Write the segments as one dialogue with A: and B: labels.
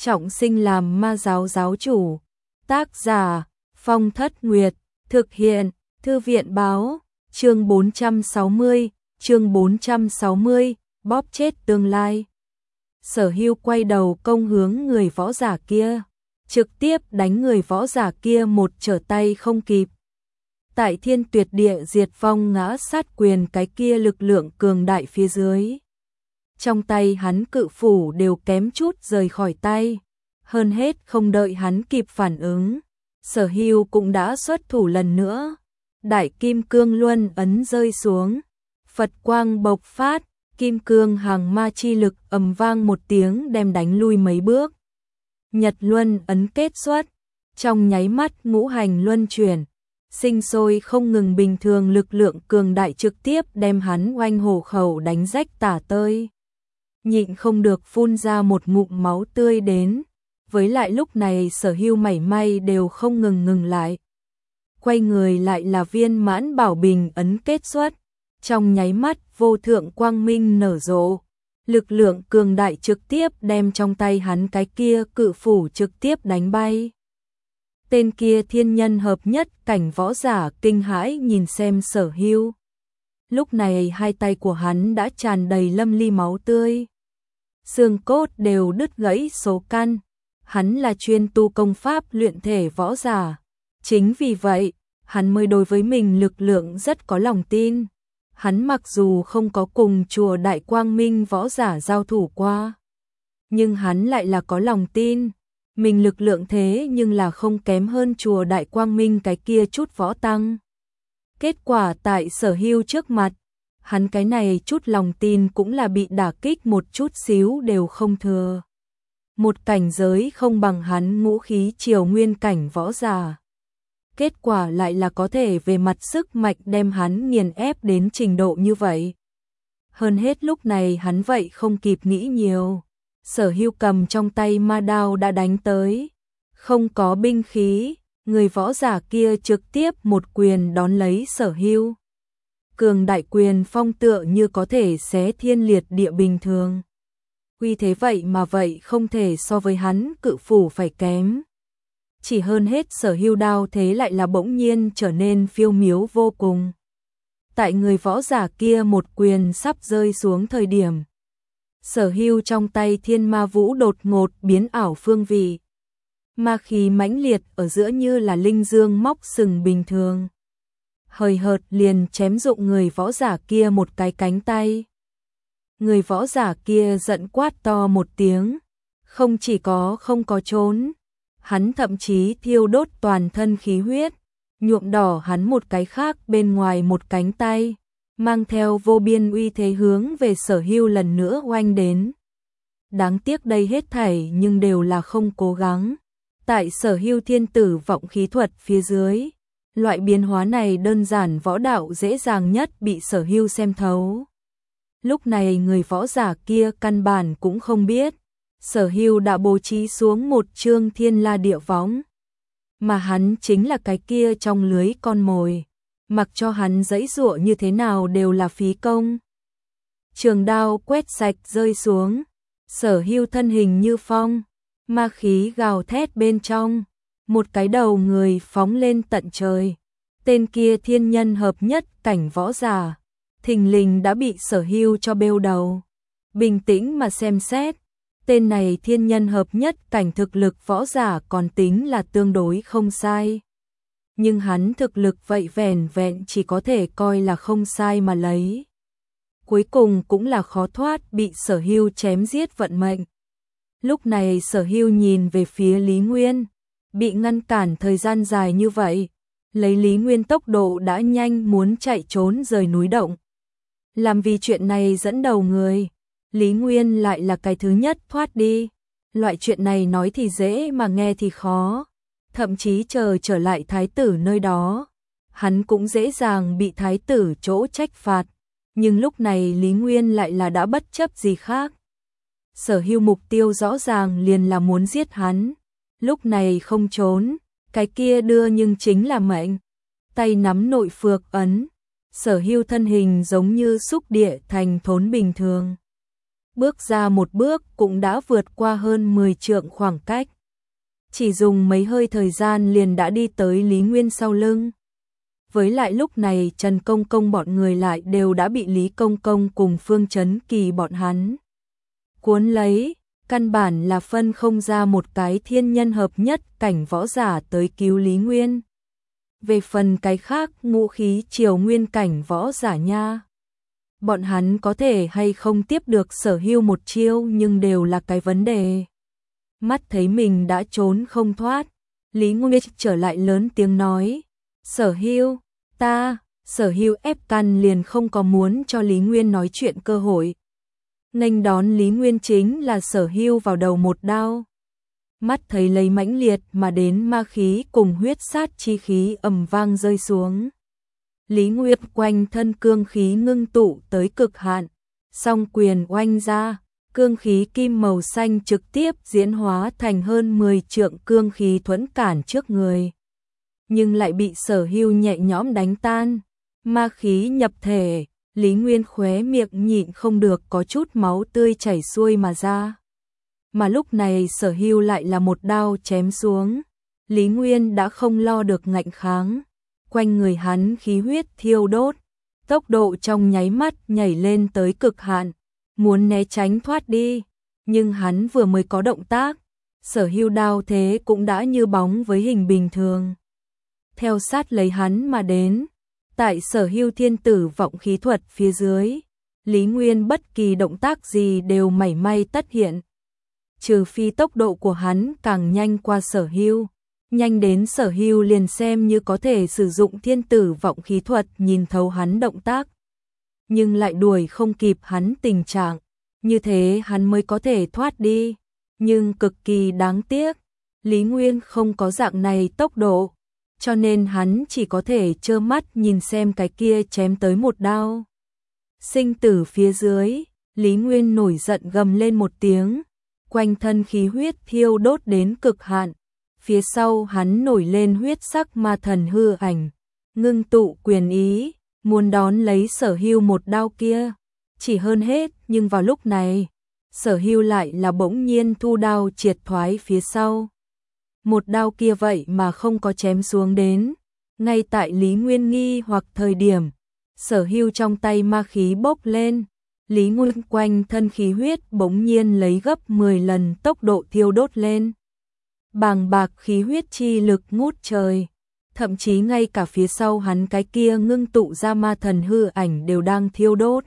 A: trọng sinh làm ma giáo giáo chủ. Tác giả Phong Thất Nguyệt. Thực hiện Thư viện Báo. Chương 460, bóp chết tương lai. Sở Hưu quay đầu công hướng người võ giả kia, trực tiếp đánh người võ giả kia một trở tay không kịp. Tại Thiên Tuyệt Địa Diệt Vong ngã sát quyền cái kia lực lượng cường đại phía dưới. Trong tay hắn cự phủ đều kém chút rời khỏi tay. Hơn hết không đợi hắn kịp phản ứng, Sở Hưu cũng đã xuất thủ lần nữa. Đại Kim Cương Luân ấn rơi xuống, Phật quang bộc phát, kim cương hàng ma chi lực ầm vang một tiếng đem đánh lui mấy bước. Nhật Luân ấn kết xuất, trong nháy mắt ngũ hành luân chuyển, sinh sôi không ngừng, bình thường lực lượng cường đại trực tiếp đem hắn oanh hổ khẩu đánh rách tả tơi. Nhịn không được phun ra một ngụm máu tươi đến, với lại lúc này Sở Hưu mảy may đều không ngừng lại. Quay người lại là viên mãn bảo bình ấn kết xuất, trong nháy mắt vô thượng quang minh nở rộ, lực lượng cường đại trực tiếp đem trong tay hắn cái kia cự phủ trực tiếp đánh bay. Tên kia thiên nhân hợp nhất cảnh võ giả kinh hãi nhìn xem Sở Hưu. Lúc này hai tay của hắn đã tràn đầy lâm ly máu tươi, xương cốt đều đứt gãy số căn. Hắn là chuyên tu công pháp luyện thể võ giả, chính vì vậy hắn mới đối với mình lực lượng rất có lòng tin. Hắn mặc dù không có cùng chùa Đại Quang Minh võ giả giao thủ qua, nhưng hắn lại là có lòng tin mình lực lượng thế nhưng là không kém hơn chùa Đại Quang Minh cái kia chút võ tăng. Kết quả tại Sở Hưu trước mặt, hắn cái này chút lòng tin cũng là bị đả kích một chút xíu đều không thừa. Một cảnh giới không bằng hắn ngũ khí triều nguyên cảnh võ giả, kết quả lại là có thể về mặt sức mạnh đem hắn nghiền ép đến trình độ như vậy. Hơn hết lúc này hắn vậy không kịp nghĩ nhiều, Sở Hưu cầm trong tay ma đao đã đánh tới, không có binh khí, người võ giả kia trực tiếp một quyền đón lấy Sở Hưu. Cường đại quyền phong tựa như có thể xé thiên liệt địa bình thường. Uy thế vậy mà vậy không thể so với hắn cự phủ phải kém. Chỉ hơn hết Sở Hưu đao thế lại là bỗng nhiên trở nên phiêu miếu vô cùng. Tại người võ giả kia một quyền sắp rơi xuống thời điểm, Sở Hưu trong tay thiên ma vũ đột ngột biến ảo phương vị. Ma khí mãnh liệt ở giữa như là linh dương móc sừng bình thường. Hời hợt liền chém dụng người võ giả kia một cái cánh tay. Người võ giả kia giận quát to một tiếng, không chỉ có không có trốn, hắn thậm chí thiêu đốt toàn thân khí huyết, nhuộm đỏ hắn một cái khác bên ngoài một cánh tay, mang theo vô biên uy thế hướng về Sở Hưu lần nữa oanh đến. Đáng tiếc đây hết thảy nhưng đều là không cố gắng. Tại Sở Hưu thiên tử vọng khí thuật phía dưới, loại biến hóa này đơn giản võ đạo dễ dàng nhất bị Sở Hưu xem thấu. Lúc này người võ giả kia căn bản cũng không biết, Sở Hưu đã bố trí xuống một chương thiên la địa võng, mà hắn chính là cái kia trong lưới con mồi, mặc cho hắn giãy giụa như thế nào đều là phí công. Trường đao quét sạch rơi xuống, Sở Hưu thân hình như phong, ma khí gào thét bên trong, một cái đầu người phóng lên tận trời. Tên kia thiên nhân hợp nhất cảnh võ giả, thình lình đã bị Sở Hưu cho bêu đầu. Bình tĩnh mà xem xét, tên này thiên nhân hợp nhất cảnh thực lực võ giả còn tính là tương đối không sai. Nhưng hắn thực lực vậy vẻn vẹn chỉ có thể coi là không sai mà lấy. Cuối cùng cũng là khó thoát bị Sở Hưu chém giết vận mệnh. Lúc này Sở Hưu nhìn về phía Lý Nguyên, bị ngăn cản thời gian dài như vậy, lấy Lý Nguyên tốc độ đã nhanh muốn chạy trốn rời núi động. Làm vì chuyện này dẫn đầu người, Lý Nguyên lại là cái thứ nhất thoát đi. Loại chuyện này nói thì dễ mà nghe thì khó. Thậm chí chờ trở lại thái tử nơi đó, hắn cũng dễ dàng bị thái tử chỗ trách phạt. Nhưng lúc này Lý Nguyên lại là đã bất chấp gì khác. Sở Hưu mục tiêu rõ ràng liền là muốn giết hắn. Lúc này không trốn, cái kia đưa nhưng chính là mệnh. Tay nắm nội phược ấn, Sở Hưu thân hình giống như xúc địa thành thốn bình thường. bước ra một bước cũng đã vượt qua hơn 10 trượng khoảng cách. Chỉ dùng mấy hơi thời gian liền đã đi tới Lý Nguyên sau lưng. Với lại lúc này Trần Công Công bọn người lại đều đã bị Lý Công Công cùng Phương Chấn Kỳ bọn hắn cuốn lấy, căn bản là phân không ra một cái thiên nhân hợp nhất cảnh võ giả tới cứu Lý Nguyên. Về phần cái khác ngũ khí triều nguyên cảnh võ giả nha. Bọn hắn có thể hay không tiếp được Sở Hưu một chiêu nhưng đều là cái vấn đề. Mắt thấy mình đã trốn không thoát, Lý Nguyên trở lại lớn tiếng nói, Sở Hưu, Sở Hưu ép căn liền không có muốn cho Lý Nguyên nói chuyện cơ hội. Nghênh đón Lý Nguyên chính là Sở Hưu vào đầu một đao. Mắt thấy lấy mãnh liệt mà đến ma khí cùng huyết sát chi khí ầm vang rơi xuống. Lý Nguyên quanh thân cương khí ngưng tụ tới cực hạn, song quyền oanh ra, cương khí kim màu xanh trực tiếp diễn hóa thành hơn 10 trượng cương khí thuẫn cản trước người. Nhưng lại bị Sở Hưu nhẹ nhõm đánh tan, ma khí nhập thể, Lý Nguyên khóe miệng nhịn không được có chút máu tươi chảy xuôi mà ra. Mà lúc này Sở Hưu lại là một đao chém xuống, Lý Nguyên đã không lo được ngạnh kháng, quanh người hắn khí huyết thiêu đốt, tốc độ trong nháy mắt nhảy lên tới cực hạn, muốn né tránh thoát đi, nhưng hắn vừa mới có động tác, Sở Hưu đao thế cũng đã như bóng với hình bình thường. Theo sát lấy hắn mà đến, tại Sở Hưu thiên tử vọng khí thuật phía dưới, Lý Nguyên bất kỳ động tác gì đều mảy may tất hiện. Trừ phi tốc độ của hắn càng nhanh qua Sở Hưu, nhanh đến Sở Hưu liền xem như có thể sử dụng thiên tử vọng khí thuật nhìn thấu hắn động tác. Nhưng lại đuổi không kịp hắn tình trạng, như thế hắn mới có thể thoát đi. Nhưng cực kỳ đáng tiếc, Lý Nguyên không có dạng này tốc độ, cho nên hắn chỉ có thể trơ mắt nhìn xem cái kia chém tới một đao. Sinh tử phía dưới, Lý Nguyên nổi giận gầm lên một tiếng, quanh thân khí huyết thiêu đốt đến cực hạn, phía sau hắn nổi lên huyết sắc ma thần hư ảnh, ngưng tụ quyền ý, muốn đón lấy Sở Hưu một đao kia. Chỉ hơn hết, nhưng vào lúc này, Sở Hưu lại là bỗng nhiên thu đao triệt thoái phía sau. Một đao kia vậy mà không có chém xuống đến, ngay tại Lý Nguyên nghi hoặc thời điểm, Sở Hưu trong tay ma khí bốc lên, Lý Nguyên quanh thân khí huyết bỗng nhiên lấy gấp 10 lần tốc độ thiêu đốt lên. Bàng bạc khí huyết chi lực ngút trời, thậm chí ngay cả phía sau hắn cái kia ngưng tụ ra ma thần hư ảnh đều đang thiêu đốt.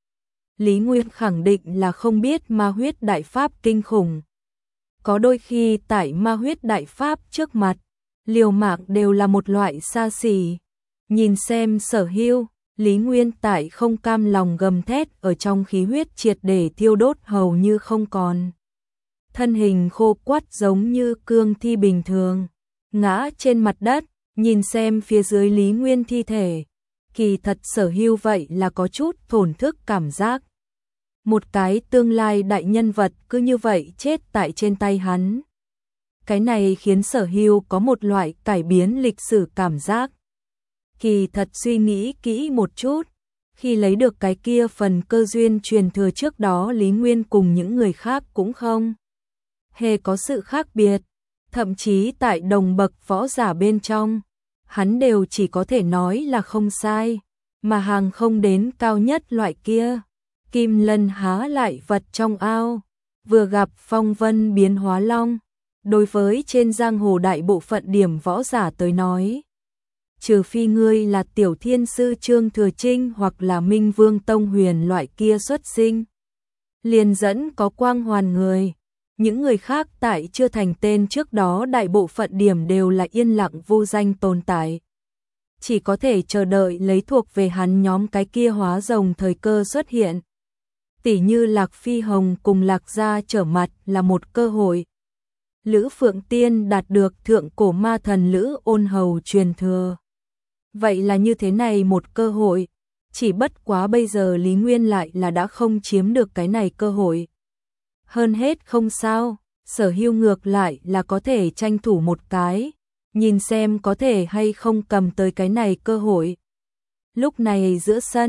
A: Lý Nguyên khẳng định là không biết ma huyết đại pháp kinh khủng. Có đôi khi tại ma huyết đại pháp trước mặt, liều mạng đều là một loại xa xỉ. Nhìn xem Sở Hưu, Lý Nguyên tại không cam lòng gầm thét ở trong khí huyết triệt để thiêu đốt hầu như không còn. Thân hình khô quắt giống như cương thi bình thường, ngã trên mặt đất, nhìn xem phía dưới Lý Nguyên thi thể. Kỳ thật Sở Hưu vậy là có chút thổn thức cảm giác. Một cái tương lai đại nhân vật cứ như vậy chết tại trên tay hắn. Cái này khiến Sở Hưu có một loại cải biến lịch sử cảm giác. Kỳ thật suy nghĩ kỹ một chút, khi lấy được cái kia phần cơ duyên truyền thừa trước đó Lý Nguyên cùng những người khác cũng không hề có sự khác biệt, thậm chí tại đồng bậc võ giả bên trong, hắn đều chỉ có thể nói là không sai, mà hàng không đến cao nhất loại kia. Kim lân há lại vật trong ao, vừa gặp phong vân biến hóa long. Đối với trên giang hồ đại bộ phận điểm võ giả tới nói, trừ phi ngươi là tiểu thiên sư Trương Thừa Trinh hoặc là Minh Vương Tông Huyền loại kia xuất sinh, liền dẫn có quang hoàn người. Những người khác tại chưa thành tên trước đó đại bộ phận điểm đều là yên lặng vô danh tồn tại. Chỉ có thể chờ đợi lấy thuộc về hắn nhóm cái kia hóa rồng thời cơ xuất hiện. Tỉ như Lạc Phi Hồng cùng Lạc Gia trở mặt là một cơ hội. Lữ Phượng Tiên đạt được thượng cổ ma thần Lữ Ôn Hầu truyền thừa. Vậy là như thế này một cơ hội, chỉ bất quá bây giờ Lý Nguyên lại là đã không chiếm được cái này cơ hội. Hơn hết không sao, Sở Hưu ngược lại là có thể tranh thủ một cái, nhìn xem có thể hay không cầm tới cái này cơ hội. Lúc này giữa sân,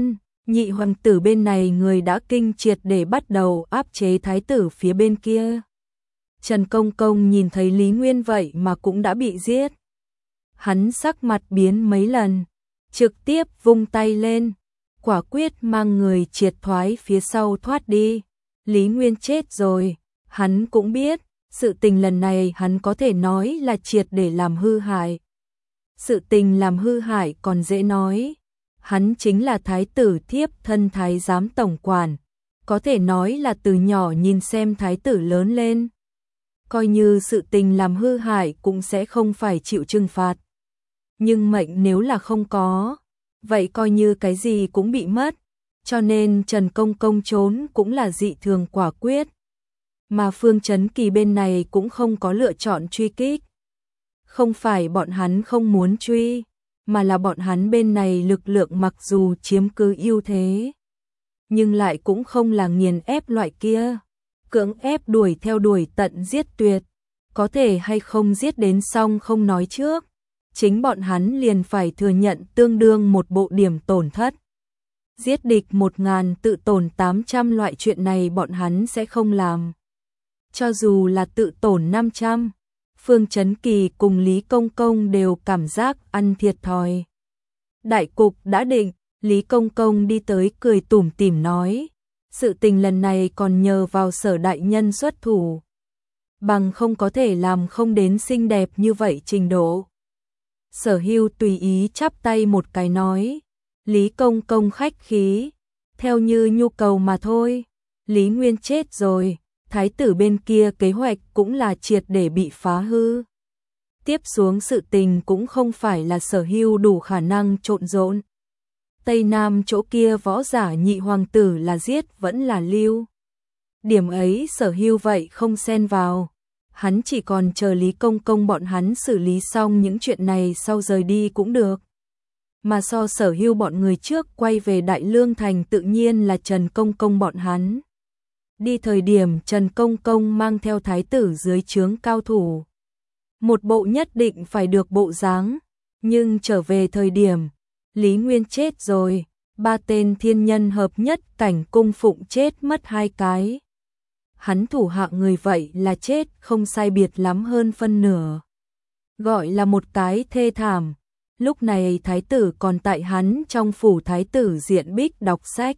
A: Nhị hoàng tử bên này người đã kinh triệt để bắt đầu áp chế thái tử phía bên kia. Trần Công Công nhìn thấy Lý Nguyên vậy mà cũng đã bị giết. Hắn sắc mặt biến mấy lần, trực tiếp vung tay lên, quả quyết mang người triệt thoái phía sau thoát đi. Lý Nguyên chết rồi, hắn cũng biết, sự tình lần này hắn có thể nói là triệt để làm hư hại. Sự tình làm hư hại còn dễ nói, hắn chính là thái tử thiếp thân thái giám tổng quản, có thể nói là từ nhỏ nhìn xem thái tử lớn lên. Coi như sự tình làm hư hại cũng sẽ không phải chịu trừng phạt. Nhưng mệnh nếu là không có, vậy coi như cái gì cũng bị mất, cho nên Trần Công Công trốn cũng là dị thường quả quyết. Mà Phương Chấn Kỳ bên này cũng không có lựa chọn truy kích. Không phải bọn hắn không muốn truy, mà là bọn hắn bên này lực lượng mặc dù chiếm cứ ưu thế, nhưng lại cũng không là nghiền ép loại kia, cưỡng ép đuổi theo đuổi tận giết tuyệt, có thể hay không giết đến xong không nói trước, chính bọn hắn liền phải thừa nhận tương đương một bộ điểm tổn thất. Giết địch 1000 tự tổn 800 loại chuyện này bọn hắn sẽ không làm. Cho dù là tự tổn 500, Phương Chấn Kỳ cùng Lý Công Công đều cảm giác ăn thiệt thòi. Đại cục đã định, Lý Công Công đi tới cười tủm tỉm nói, sự tình lần này còn nhờ vào Sở đại nhân xuất thủ, bằng không có thể làm không đến xinh đẹp như vậy trình độ. Sở Hưu tùy ý chắp tay một cái nói, Lý Công Công khách khí, theo như nhu cầu mà thôi. Lý Nguyên chết rồi, thái tử bên kia kế hoạch cũng là triệt để bị phá hư. Tiếp xuống sự tình cũng không phải là Sở Hưu đủ khả năng trộn rộn. Tây Nam chỗ kia võ giả nhị hoàng tử là giết vẫn là lưu. Điểm ấy Sở Hưu vậy không xen vào. Hắn chỉ còn chờ Lý Công Công bọn hắn xử lý xong những chuyện này sau rời đi cũng được. Mà so Sở Hưu bọn người trước quay về Đại Lương Thành tự nhiên là Trần Công Công bọn hắn. Đi thời điểm Trần Công Công mang theo thái tử dưới trướng cao thủ. Một bộ nhất định phải được bộ dáng, nhưng trở về thời điểm, Lý Nguyên chết rồi, 3 tên thiên nhân hợp nhất cảnh cung phụng chết mất 2 cái. Hắn thủ hạ người vậy là chết không sai biệt lắm hơn phân nửa. Gọi là một cái thê thảm. Lúc này thái tử còn tại hắn trong phủ thái tử diện bích đọc sách.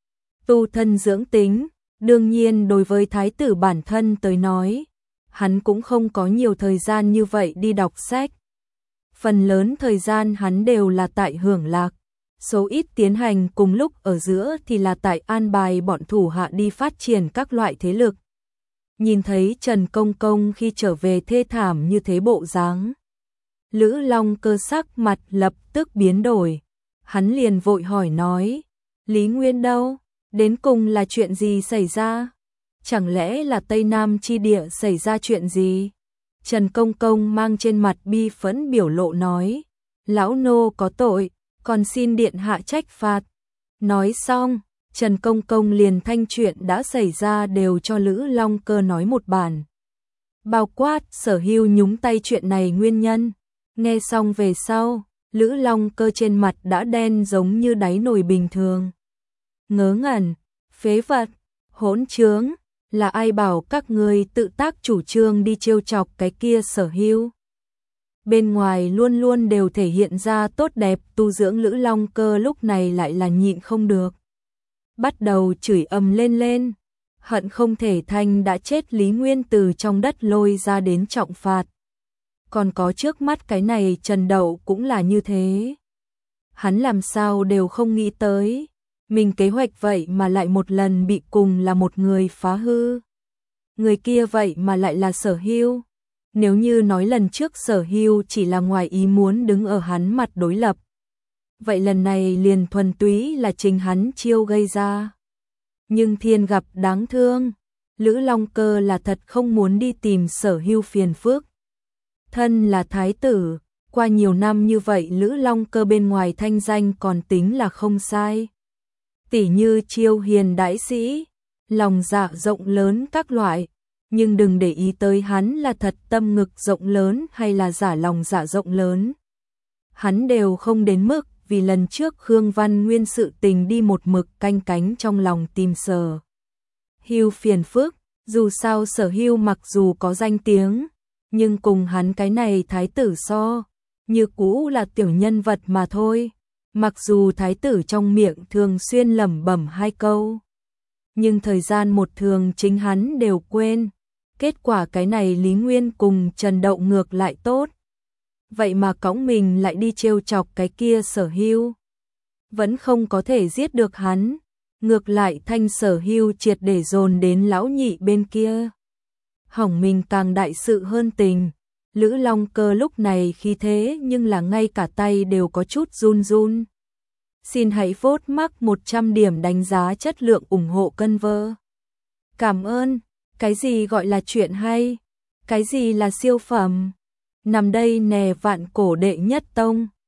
A: Tu thân dưỡng tính, đương nhiên đối với thái tử bản thân tới nói, hắn cũng không có nhiều thời gian như vậy đi đọc sách. Phần lớn thời gian hắn đều là tại hưởng lạc, số ít tiến hành cùng lúc ở giữa thì là tại an bài bọn thủ hạ đi phát triển các loại thế lực. Nhìn thấy Trần Công Công khi trở về thê thảm như thế bộ dáng, Lữ Long Cơ sắc mặt lập tức biến đổi, hắn liền vội hỏi nói, Lý Nguyên đâu, đến cùng là chuyện gì xảy ra? Chẳng lẽ là Tây Nam chi địa xảy ra chuyện gì? Trần Công Công mang trên mặt bi phẫn biểu lộ nói, lão nô có tội, còn xin điện hạ trách phạt. Nói xong, Trần Công Công liền thanh chuyện đã xảy ra đều cho Lữ Long Cơ nói một bản. Bao quát Sở Hưu nhúng tay chuyện này nguyên nhân. Nghe xong về sau, Lữ Long Cơ trên mặt đã đen giống như đáy nồi bình thường. Ngớ ngẩn, phế vật, hỗn trướng, là ai bảo các ngươi tự tác chủ trương đi trêu chọc cái kia Sở Hưu? Bên ngoài luôn luôn đều thể hiện ra tốt đẹp tu dưỡng Lữ Long Cơ lúc này lại là nhịn không được. Bắt đầu chửi ầm lên, hận không thể Thanh đã chết Lý Nguyên từ trong đất lôi ra đến trọng phạt. Còn có trước mắt cái này Trần Đậu cũng là như thế. Hắn làm sao đều không nghĩ tới, mình kế hoạch vậy mà lại một lần bị cùng là một người phá hư. Người kia vậy mà lại là Sở Hưu. Nếu như nói lần trước Sở Hưu chỉ là ngoài ý muốn đứng ở hắn mặt đối lập, vậy lần này liền thuần túy là chính hắn chiêu gây ra. Nhưng thiên gặp đáng thương, Lữ Long Cơ là thật không muốn đi tìm Sở Hưu phiền phức. Thân là thái tử, qua nhiều năm như vậy Lữ Long Cơ bên ngoài thanh danh còn tính là không sai. Tỉ như chiêu hiền đãi sĩ, lòng dạ rộng lớn các loại, nhưng đừng để ý tới hắn là thật tâm ngực rộng lớn hay là giả lòng dạ rộng lớn. Hắn đều không đến mức vì lần trước Khương Văn Nguyên sự tình đi một mực canh cánh trong lòng tìm Sở Hưu phiền phức, dù sao Sở Hưu mặc dù có danh tiếng, nhưng cùng hắn cái này thái tử so, như cũ là tiểu nhân vật mà thôi. Mặc dù thái tử trong miệng thường xuyên lẩm bẩm hai câu, nhưng thời gian một thường chính hắn đều quên. Kết quả cái này Lý Nguyên cùng Trần Đậu ngược lại tốt. Vậy mà cõng mình lại đi trêu chọc cái kia Sở Hưu. Vẫn không có thể giết được hắn. Ngược lại thanh Sở Hưu triệt để dồn đến lão nhị bên kia. Hỏng mình càng đại sự hơn tình. Lữ Long Cơ lúc này khi thế nhưng là ngay cả tay đều có chút run run. Xin hãy vote mắc 100 điểm đánh giá chất lượng ủng hộ cân vơ. Cảm ơn. Cái gì gọi là chuyện hay? Cái gì là siêu phẩm? Nằm đây nè vạn cổ đệ nhất tông.